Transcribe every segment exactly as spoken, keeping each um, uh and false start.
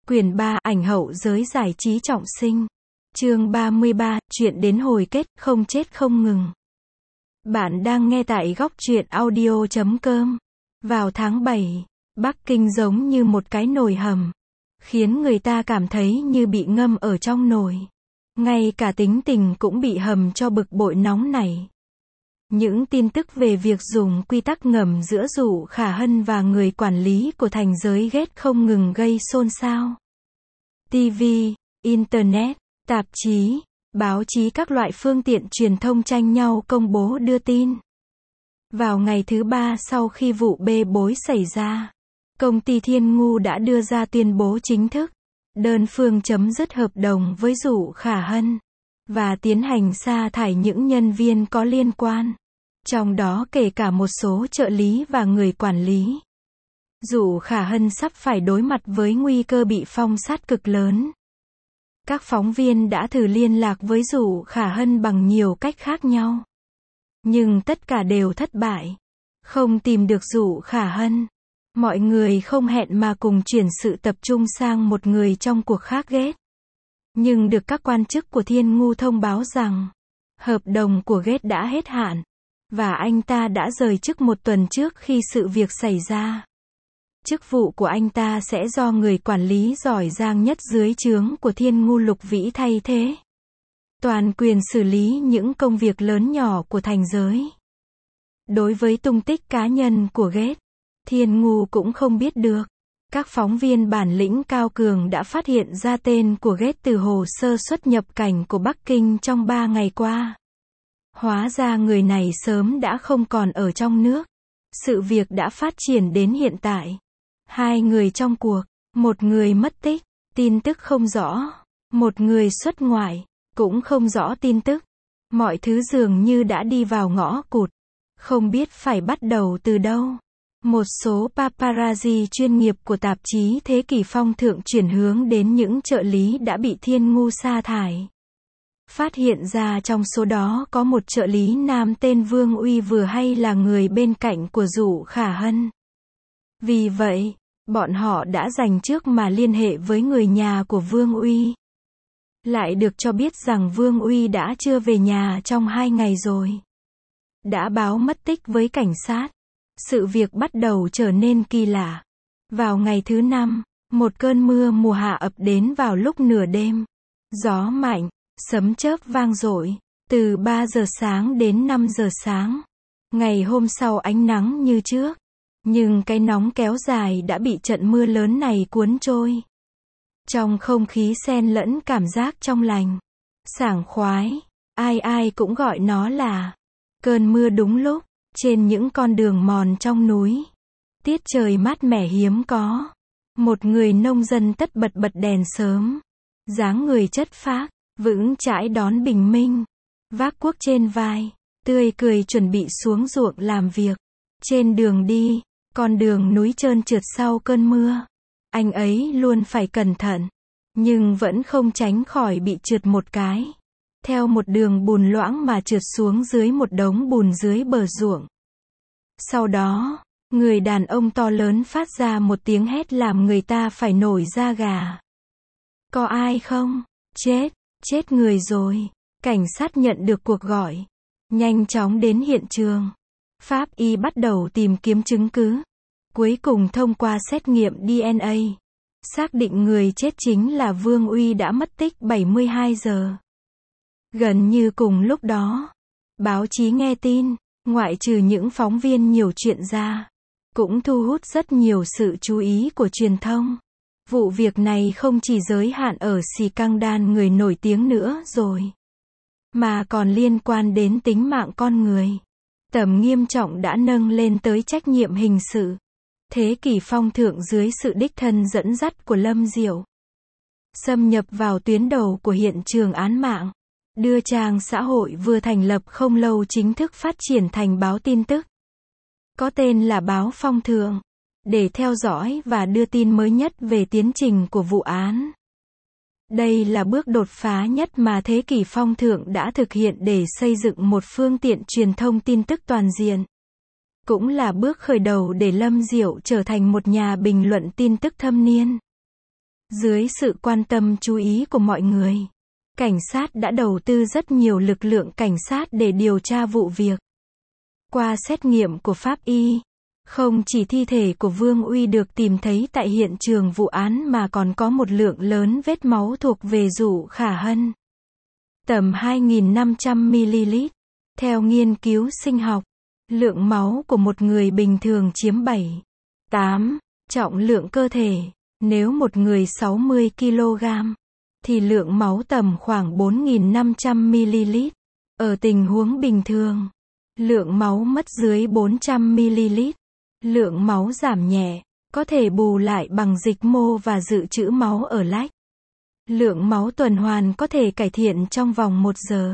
Quyển ba, ảnh hậu giới giải trí trọng sinh. Chương ba mươi ba, chuyện đến hồi kết, không chết không ngừng. Bạn đang nghe tại góc truyện audio chấm com. Vào tháng bảy, Bắc Kinh giống như một cái nồi hầm, khiến người ta cảm thấy như bị ngâm ở trong nồi. Ngay cả tính tình cũng bị hầm cho bực bội nóng nảy. Những tin tức về việc dùng quy tắc ngầm giữa Dụ Khả Hân và người quản lý của thành giới ghét không ngừng gây xôn xao. ti vi, Internet, tạp chí, báo chí các loại phương tiện truyền thông tranh nhau công bố đưa tin. Vào ngày thứ ba sau khi vụ bê bối xảy ra, công ty Thiên Ngu đã đưa ra tuyên bố chính thức, đơn phương chấm dứt hợp đồng với Dụ Khả Hân, và tiến hành sa thải những nhân viên có liên quan, trong đó kể cả một số trợ lý và người quản lý. Dụ Khả Hân sắp phải đối mặt với nguy cơ bị phong sát cực lớn. Các phóng viên đã thử liên lạc với Dụ Khả Hân bằng nhiều cách khác nhau, nhưng tất cả đều thất bại. Không tìm được Dụ Khả Hân, mọi người không hẹn mà cùng chuyển sự tập trung sang một người trong cuộc khác ghét. Nhưng được các quan chức của Thiên Ngu thông báo rằng, hợp đồng của ghét đã hết hạn, và anh ta đã rời chức một tuần trước khi sự việc xảy ra. Chức vụ của anh ta sẽ do người quản lý giỏi giang nhất dưới trướng của Thiên Ngu Lục Vĩ thay thế. Toàn quyền xử lý những công việc lớn nhỏ của thành giới. Đối với tung tích cá nhân của ghét, Thiên Ngu cũng không biết được. Các phóng viên bản lĩnh cao cường đã phát hiện ra tên của ghét từ hồ sơ xuất nhập cảnh của Bắc Kinh trong ba ngày qua. Hóa ra người này sớm đã không còn ở trong nước. Sự việc đã phát triển đến hiện tại. Hai người trong cuộc, một người mất tích, tin tức không rõ. Một người xuất ngoại, cũng không rõ tin tức. Mọi thứ dường như đã đi vào ngõ cụt. Không biết phải bắt đầu từ đâu. Một số paparazzi chuyên nghiệp của tạp chí Thế Kỷ Phong Thượng chuyển hướng đến những trợ lý đã bị Thiên Ngu sa thải. Phát hiện ra trong số đó có một trợ lý nam tên Vương Uy vừa hay là người bên cạnh của Dụ Khả Hân. Vì vậy, bọn họ đã dành trước mà liên hệ với người nhà của Vương Uy. Lại được cho biết rằng Vương Uy đã chưa về nhà trong hai ngày rồi. Đã báo mất tích với cảnh sát. Sự việc bắt đầu trở nên kỳ lạ. Vào ngày thứ năm, một cơn mưa mùa hạ ập đến vào lúc nửa đêm. Gió mạnh, sấm chớp vang dội, từ ba giờ sáng đến năm giờ sáng. Ngày hôm sau ánh nắng như trước. Nhưng cái nóng kéo dài đã bị trận mưa lớn này cuốn trôi. Trong không khí xen lẫn cảm giác trong lành, sảng khoái, ai ai cũng gọi nó là cơn mưa đúng lúc. Trên những con đường mòn trong núi, tiết trời mát mẻ hiếm có. Một người nông dân tất bật bật đèn sớm, dáng người chất phác, vững chãi đón bình minh, vác cuốc trên vai, tươi cười chuẩn bị xuống ruộng làm việc. Trên đường đi, con đường núi trơn trượt sau cơn mưa, anh ấy luôn phải cẩn thận, nhưng vẫn không tránh khỏi bị trượt một cái. Theo một đường bùn loãng mà trượt xuống dưới một đống bùn dưới bờ ruộng. Sau đó, người đàn ông to lớn phát ra một tiếng hét làm người ta phải nổi da gà. Có ai không? Chết, chết người rồi. Cảnh sát nhận được cuộc gọi, nhanh chóng đến hiện trường. Pháp y bắt đầu tìm kiếm chứng cứ. Cuối cùng thông qua xét nghiệm đê en a, xác định người chết chính là Vương Uy đã mất tích bảy mươi hai giờ. Gần như cùng lúc đó, báo chí nghe tin, ngoại trừ những phóng viên nhiều chuyện ra, cũng thu hút rất nhiều sự chú ý của truyền thông. Vụ việc này không chỉ giới hạn ở scandal người nổi tiếng nữa rồi, mà còn liên quan đến tính mạng con người. Tầm nghiêm trọng đã nâng lên tới trách nhiệm hình sự. Thế Kỷ Phong Thượng dưới sự đích thân dẫn dắt của Lâm Diệu, xâm nhập vào tuyến đầu của hiện trường án mạng. Đưa trang xã hội vừa thành lập không lâu chính thức phát triển thành báo tin tức. Có tên là Báo Phong Thượng. Để theo dõi và đưa tin mới nhất về tiến trình của vụ án. Đây là bước đột phá nhất mà Thế Kỷ Phong Thượng đã thực hiện để xây dựng một phương tiện truyền thông tin tức toàn diện. Cũng là bước khởi đầu để Lâm Diệu trở thành một nhà bình luận tin tức thâm niên. Dưới sự quan tâm chú ý của mọi người, cảnh sát đã đầu tư rất nhiều lực lượng cảnh sát để điều tra vụ việc. Qua xét nghiệm của pháp y, không chỉ thi thể của Vương Uy được tìm thấy tại hiện trường vụ án mà còn có một lượng lớn vết máu thuộc về Dụ Khả Hân. Tầm hai nghìn năm trăm mi-li-lít. Theo nghiên cứu sinh học, lượng máu của một người bình thường chiếm bảy, tám trọng lượng cơ thể. Nếu một người sáu mươi ki lô gam, thì lượng máu tầm khoảng bốn nghìn năm trăm mi-li-lít. Ở tình huống bình thường, lượng máu mất dưới bốn trăm mi-li-lít. Lượng máu giảm nhẹ, có thể bù lại bằng dịch mô và dự trữ máu ở lách. Lượng máu tuần hoàn có thể cải thiện trong vòng một giờ.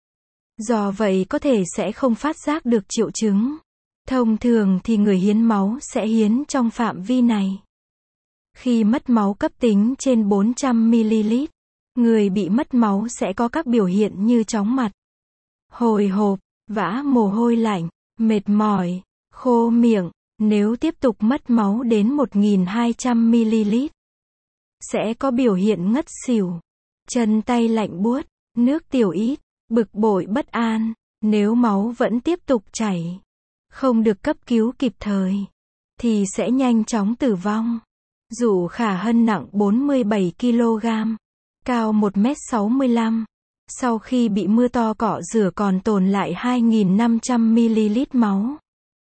Do vậy có thể sẽ không phát giác được triệu chứng. Thông thường thì người hiến máu sẽ hiến trong phạm vi này. Khi mất máu cấp tính trên bốn trăm mi-li-lít, người bị mất máu sẽ có các biểu hiện như chóng mặt, hồi hộp, vã mồ hôi lạnh, mệt mỏi, khô miệng. Nếu tiếp tục mất máu đến một nghìn hai trăm mi-li-lít, sẽ có biểu hiện ngất xỉu, chân tay lạnh buốt, nước tiểu ít, bực bội bất an. Nếu máu vẫn tiếp tục chảy, không được cấp cứu kịp thời, thì sẽ nhanh chóng tử vong. Dụ Khả Hân nặng bốn mươi bảy ki lô gam, cao một mét sáu mươi lăm. Sau khi bị mưa to cọ rửa còn tồn lại hai nghìn năm trăm mi-li-lít máu.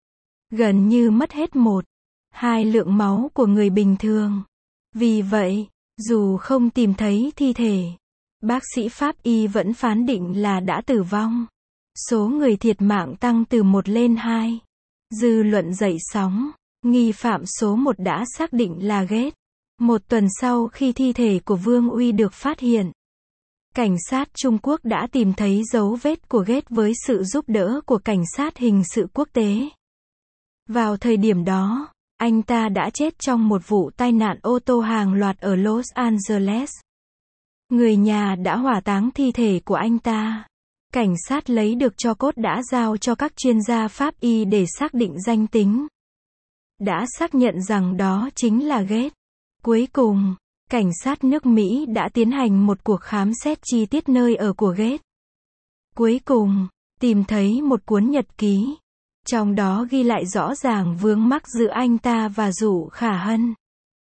Gần như mất hết một, hai lượng máu của người bình thường. Vì vậy, dù không tìm thấy thi thể, bác sĩ pháp y vẫn phán định là đã tử vong. Số người thiệt mạng tăng từ một lên hai. Dư luận dậy sóng. Nghi phạm số một đã xác định là Ghét. Một tuần sau khi thi thể của Vương Uy được phát hiện, cảnh sát Trung Quốc đã tìm thấy dấu vết của Ghét với sự giúp đỡ của cảnh sát hình sự quốc tế. Vào thời điểm đó, anh ta đã chết trong một vụ tai nạn ô tô hàng loạt ở Los Angeles. Người nhà đã hỏa táng thi thể của anh ta. Cảnh sát lấy được tro cốt đã giao cho các chuyên gia pháp y để xác định danh tính. Đã xác nhận rằng đó chính là Ghét. Cuối cùng, cảnh sát nước Mỹ đã tiến hành một cuộc khám xét chi tiết nơi ở của Ghét. Cuối cùng, tìm thấy một cuốn nhật ký. Trong đó ghi lại rõ ràng vướng mắc giữa anh ta và Dụ Khả Hân.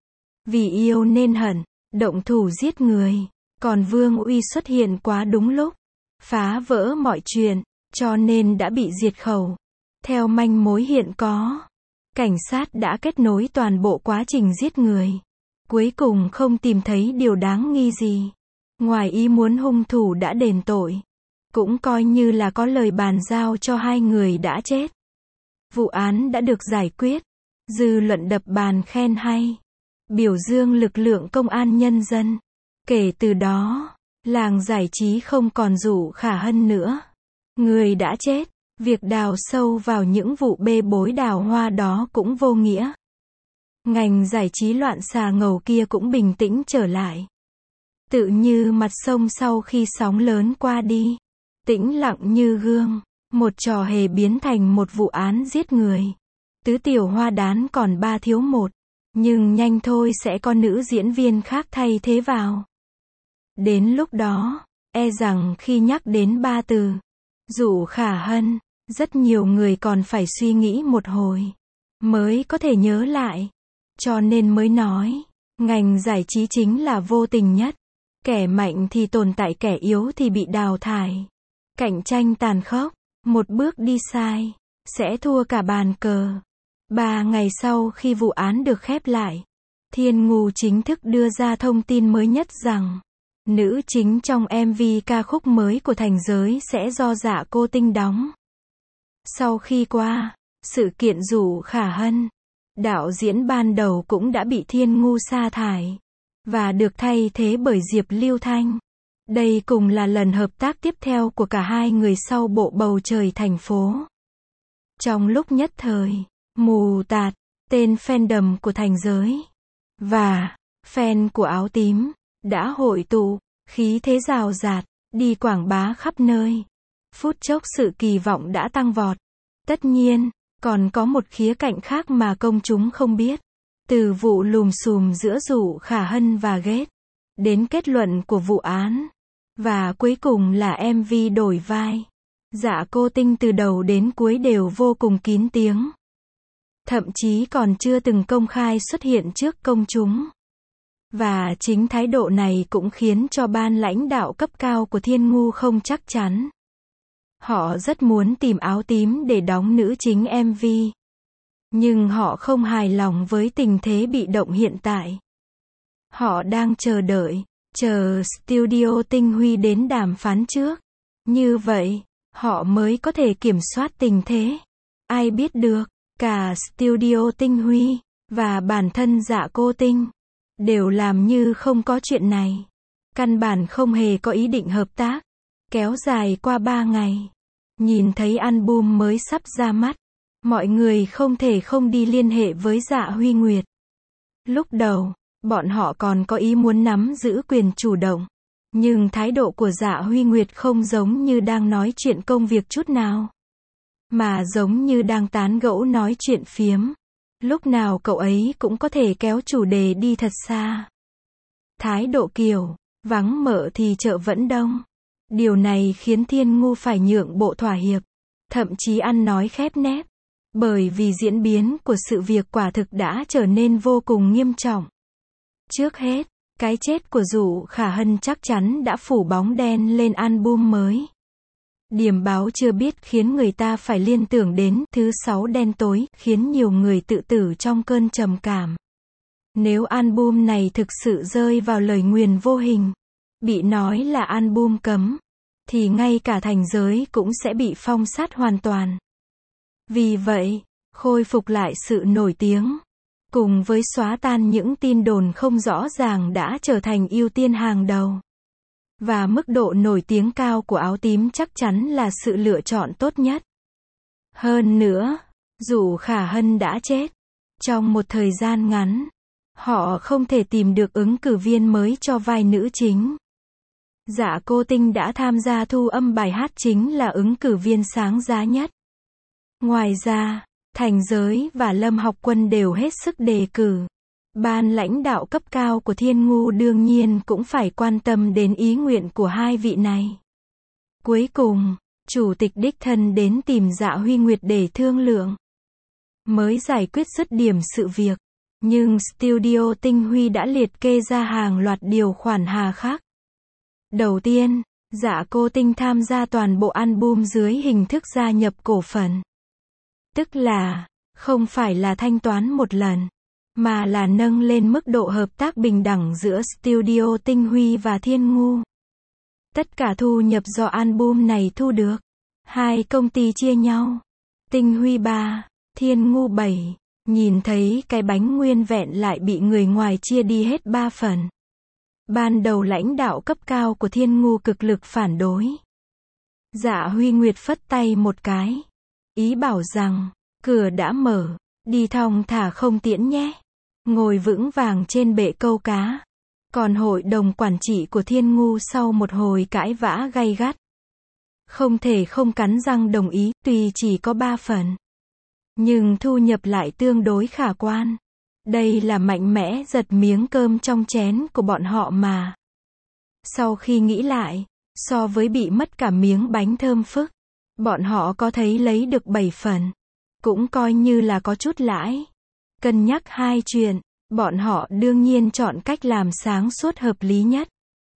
Vì yêu nên hận, động thủ giết người. Còn Vương Uy xuất hiện quá đúng lúc, phá vỡ mọi chuyện, cho nên đã bị diệt khẩu. Theo manh mối hiện có, cảnh sát đã kết nối toàn bộ quá trình giết người. Cuối cùng không tìm thấy điều đáng nghi gì. Ngoài ý muốn hung thủ đã đền tội. Cũng coi như là có lời bàn giao cho hai người đã chết. Vụ án đã được giải quyết. Dư luận đập bàn khen hay. Biểu dương lực lượng công an nhân dân. Kể từ đó, làng giải trí không còn Dụ Khả Hân nữa. Người đã chết, việc đào sâu vào những vụ bê bối đào hoa đó cũng vô nghĩa. Ngành giải trí loạn xà ngầu kia cũng bình tĩnh trở lại. Tự như mặt sông sau khi sóng lớn qua đi. Tĩnh lặng như gương. Một trò hề biến thành một vụ án giết người. Tứ tiểu hoa đán còn ba thiếu một. Nhưng nhanh thôi sẽ có nữ diễn viên khác thay thế vào. Đến lúc đó, e rằng khi nhắc đến ba từ Dụ Khả Hân, rất nhiều người còn phải suy nghĩ một hồi mới có thể nhớ lại. Cho nên mới nói, ngành giải trí chính là vô tình nhất. Kẻ mạnh thì tồn tại, kẻ yếu thì bị đào thải. Cạnh tranh tàn khốc, một bước đi sai, sẽ thua cả bàn cờ. Ba ngày sau khi vụ án được khép lại, Thiên Ngu chính thức đưa ra thông tin mới nhất rằng, nữ chính trong em vê ca khúc mới của Thành Giới sẽ do Dạ Cô Tinh đóng. Sau khi qua sự kiện Dụ Khả Hân, đạo diễn ban đầu cũng đã bị Thiên Ngu sa thải, và được thay thế bởi Diệp Lưu Thanh. Đây cùng là lần hợp tác tiếp theo của cả hai người sau bộ Bầu Trời Thành Phố. Trong lúc nhất thời, mù tạt, tên fandom của Thành Giới và fan của Áo Tím đã hội tụ, khí thế rào rạt, đi quảng bá khắp nơi. Phút chốc sự kỳ vọng đã tăng vọt. Tất nhiên, còn có một khía cạnh khác mà công chúng không biết. Từ vụ lùm xùm giữa Dụ Khả Hân và Ghét, đến kết luận của vụ án, và cuối cùng là em vê đổi vai. Dạ Cô Tinh từ đầu đến cuối đều vô cùng kín tiếng. Thậm chí còn chưa từng công khai xuất hiện trước công chúng. Và chính thái độ này cũng khiến cho ban lãnh đạo cấp cao của Thiên Ngu không chắc chắn. Họ rất muốn tìm áo tím để đóng nữ chính em vê. Nhưng họ không hài lòng với tình thế bị động hiện tại. Họ đang chờ đợi, chờ studio Tinh Huy đến đàm phán trước. Như vậy, họ mới có thể kiểm soát tình thế. Ai biết được, cả studio Tinh Huy, và bản thân Dạ Cô Tinh, đều làm như không có chuyện này. Căn bản không hề có ý định hợp tác. Kéo dài qua ba ngày. Nhìn thấy album mới sắp ra mắt. Mọi người không thể không đi liên hệ với Dạ Huy Nguyệt. Lúc đầu, bọn họ còn có ý muốn nắm giữ quyền chủ động. Nhưng thái độ của Dạ Huy Nguyệt không giống như đang nói chuyện công việc chút nào. Mà giống như đang tán gẫu nói chuyện phiếm. Lúc nào cậu ấy cũng có thể kéo chủ đề đi thật xa. Thái độ kiểu, vắng mợ thì chợ vẫn đông. Điều này khiến Thiên Ngu phải nhượng bộ thỏa hiệp. Thậm chí ăn nói khép nép. Bởi vì diễn biến của sự việc quả thực đã trở nên vô cùng nghiêm trọng. Trước hết, cái chết của Dụ Khả Hân chắc chắn đã phủ bóng đen lên album mới. Điểm báo chưa biết khiến người ta phải liên tưởng đến thứ sáu đen tối, khiến nhiều người tự tử trong cơn trầm cảm. Nếu album này thực sự rơi vào lời nguyền vô hình, bị nói là album cấm, thì ngay cả thành giới cũng sẽ bị phong sát hoàn toàn. Vì vậy, khôi phục lại sự nổi tiếng, cùng với xóa tan những tin đồn không rõ ràng đã trở thành ưu tiên hàng đầu. Và mức độ nổi tiếng cao của áo tím chắc chắn là sự lựa chọn tốt nhất. Hơn nữa, dù Khả Hân đã chết, trong một thời gian ngắn, họ không thể tìm được ứng cử viên mới cho vai nữ chính. Dạ Cô Tinh đã tham gia thu âm bài hát chính là ứng cử viên sáng giá nhất. Ngoài ra, Thành Giới và Lâm Học Quân đều hết sức đề cử. Ban lãnh đạo cấp cao của Thiên Ngu đương nhiên cũng phải quan tâm đến ý nguyện của hai vị này. Cuối cùng, chủ tịch đích thân đến tìm Dạ Huy Nguyệt để thương lượng, mới giải quyết dứt điểm sự việc. Nhưng studio Tinh Huy đã liệt kê ra hàng loạt điều khoản hà khắc. Đầu tiên, Dạ Cô Tinh tham gia toàn bộ album dưới hình thức gia nhập cổ phần. Tức là, không phải là thanh toán một lần, mà là nâng lên mức độ hợp tác bình đẳng giữa studio Tinh Huy và Thiên Ngu. Tất cả thu nhập do album này thu được, hai công ty chia nhau. Tinh Huy ba, Thiên Ngu bảy, nhìn thấy cái bánh nguyên vẹn lại bị người ngoài chia đi hết ba phần. Ban đầu lãnh đạo cấp cao của Thiên Ngu cực lực phản đối. Dạ Huy Nguyệt phất tay một cái, ý bảo rằng, cửa đã mở, đi thong thả không tiễn nhé. Ngồi vững vàng trên bệ câu cá. Còn hội đồng quản trị của Thiên Ngu sau một hồi cãi vã gay gắt, không thể không cắn răng đồng ý, tuy chỉ có ba phần. Nhưng thu nhập lại tương đối khả quan. Đây là mạnh mẽ giật miếng cơm trong chén của bọn họ mà. Sau khi nghĩ lại, so với bị mất cả miếng bánh thơm phức, bọn họ có thấy lấy được bảy phần. Cũng coi như là có chút lãi. Cân nhắc hai chuyện, bọn họ đương nhiên chọn cách làm sáng suốt hợp lý nhất.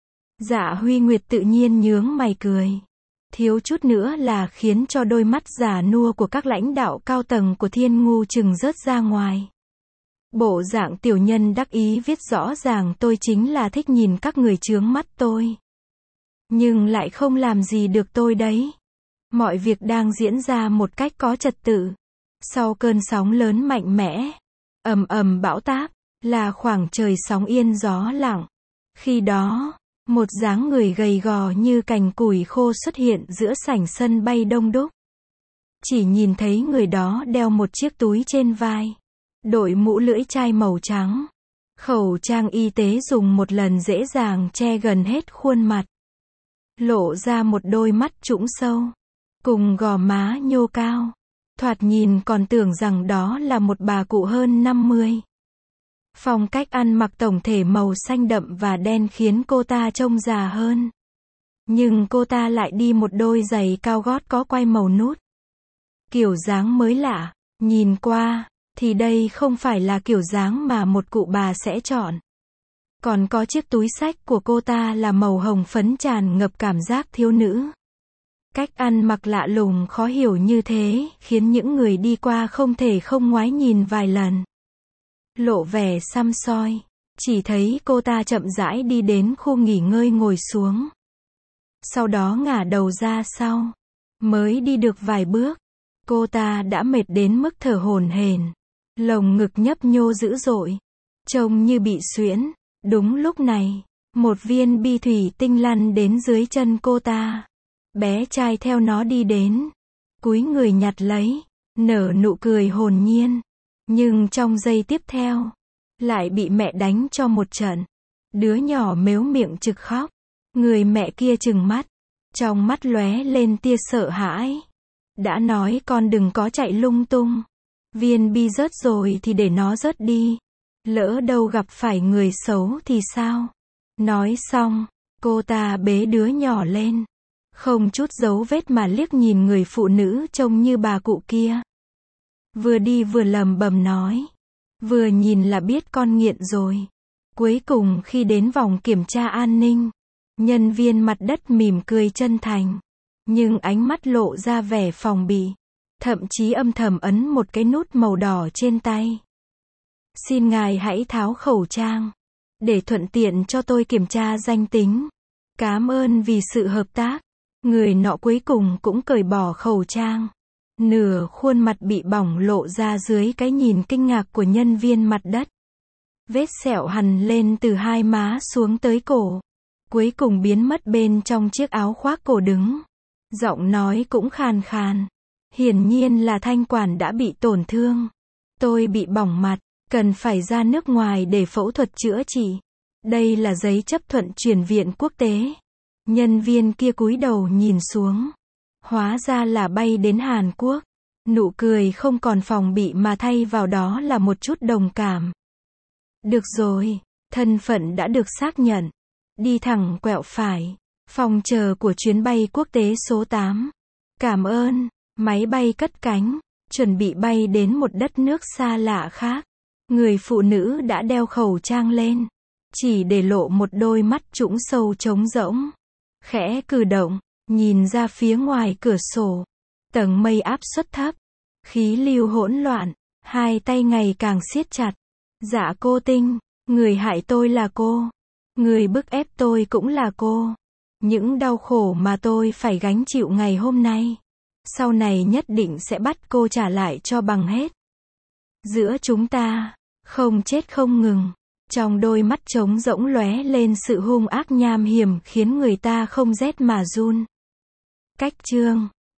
Dạ Huy Nguyệt tự nhiên nhướng mày cười. Thiếu chút nữa là khiến cho đôi mắt già nua của các lãnh đạo cao tầng của Thiên Ngu trừng rớt ra ngoài. Bộ dạng tiểu nhân đắc ý viết rõ ràng tôi chính là thích nhìn các người chướng mắt tôi. Nhưng lại không làm gì được tôi đấy. Mọi việc đang diễn ra một cách có trật tự. Sau cơn sóng lớn mạnh mẽ, ầm ầm bão táp, là khoảng trời sóng yên gió lặng. Khi đó, một dáng người gầy gò như cành củi khô xuất hiện giữa sảnh sân bay đông đúc. Chỉ nhìn thấy người đó đeo một chiếc túi trên vai, đội mũ lưỡi chai màu trắng. Khẩu trang y tế dùng một lần dễ dàng che gần hết khuôn mặt. Lộ ra một đôi mắt trũng sâu, cùng gò má nhô cao. Thoạt nhìn còn tưởng rằng đó là một bà cụ hơn năm mươi. Phong cách ăn mặc tổng thể màu xanh đậm và đen khiến cô ta trông già hơn. Nhưng cô ta lại đi một đôi giày cao gót có quai màu nút. Kiểu dáng mới lạ, nhìn qua, thì đây không phải là kiểu dáng mà một cụ bà sẽ chọn. Còn có chiếc túi xách của cô ta là màu hồng phấn tràn ngập cảm giác thiếu nữ. Cách ăn mặc lạ lùng khó hiểu như thế, khiến những người đi qua không thể không ngoái nhìn vài lần. Lộ vẻ săm soi, chỉ thấy cô ta chậm rãi đi đến khu nghỉ ngơi ngồi xuống. Sau đó ngả đầu ra sau. Mới đi được vài bước, cô ta đã mệt đến mức thở hổn hển. Lồng ngực nhấp nhô dữ dội, trông như bị suyễn. Đúng lúc này, một viên bi thủy tinh lăn đến dưới chân cô ta. Bé trai theo nó đi đến, cúi người nhặt lấy, nở nụ cười hồn nhiên. Nhưng trong giây tiếp theo, lại bị mẹ đánh cho một trận. Đứa nhỏ mếu miệng trực khóc. Người mẹ kia trừng mắt, trong mắt lóe lên tia sợ hãi. Đã nói con đừng có chạy lung tung. Viên bi rớt rồi thì để nó rớt đi. Lỡ đâu gặp phải người xấu thì sao? Nói xong, cô ta bế đứa nhỏ lên. Không chút dấu vết mà liếc nhìn người phụ nữ trông như bà cụ kia. Vừa đi vừa lầm bầm nói. Vừa nhìn là biết con nghiện rồi. Cuối cùng khi đến vòng kiểm tra an ninh, nhân viên mặt đất mỉm cười chân thành. Nhưng ánh mắt lộ ra vẻ phòng bị. Thậm chí âm thầm ấn một cái nút màu đỏ trên tay. Xin ngài hãy tháo khẩu trang. Để thuận tiện cho tôi kiểm tra danh tính. Cảm ơn vì sự hợp tác. Người nọ cuối cùng cũng cởi bỏ khẩu trang. Nửa khuôn mặt bị bỏng lộ ra dưới cái nhìn kinh ngạc của nhân viên mặt đất. Vết sẹo hằn lên từ hai má xuống tới cổ. Cuối cùng biến mất bên trong chiếc áo khoác cổ đứng. Giọng nói cũng khàn khàn. Hiển nhiên là thanh quản đã bị tổn thương. Tôi bị bỏng mặt, cần phải ra nước ngoài để phẫu thuật chữa trị. Đây là giấy chấp thuận chuyển viện quốc tế. Nhân viên kia cúi đầu nhìn xuống. Hóa ra là bay đến Hàn Quốc. Nụ cười không còn phòng bị mà thay vào đó là một chút đồng cảm. Được rồi, thân phận đã được xác nhận. Đi thẳng quẹo phải. Phòng chờ của chuyến bay quốc tế số tám. Cảm ơn. Máy bay cất cánh. Chuẩn bị bay đến một đất nước xa lạ khác. Người phụ nữ đã đeo khẩu trang lên. Chỉ để lộ một đôi mắt trũng sâu trống rỗng. Khẽ cử động, nhìn ra phía ngoài cửa sổ. Tầng mây áp suất thấp. Khí lưu hỗn loạn. Hai tay ngày càng siết chặt. Dạ cô Tinh, người hại tôi là cô. Người bức ép tôi cũng là cô. Những đau khổ mà tôi phải gánh chịu ngày hôm nay, sau này nhất định sẽ bắt cô trả lại cho bằng hết. Giữa chúng ta, không chết không ngừng. Trong đôi mắt trống rỗng lóe lên sự hung ác nham hiểm khiến người ta không rét mà run. Cách chương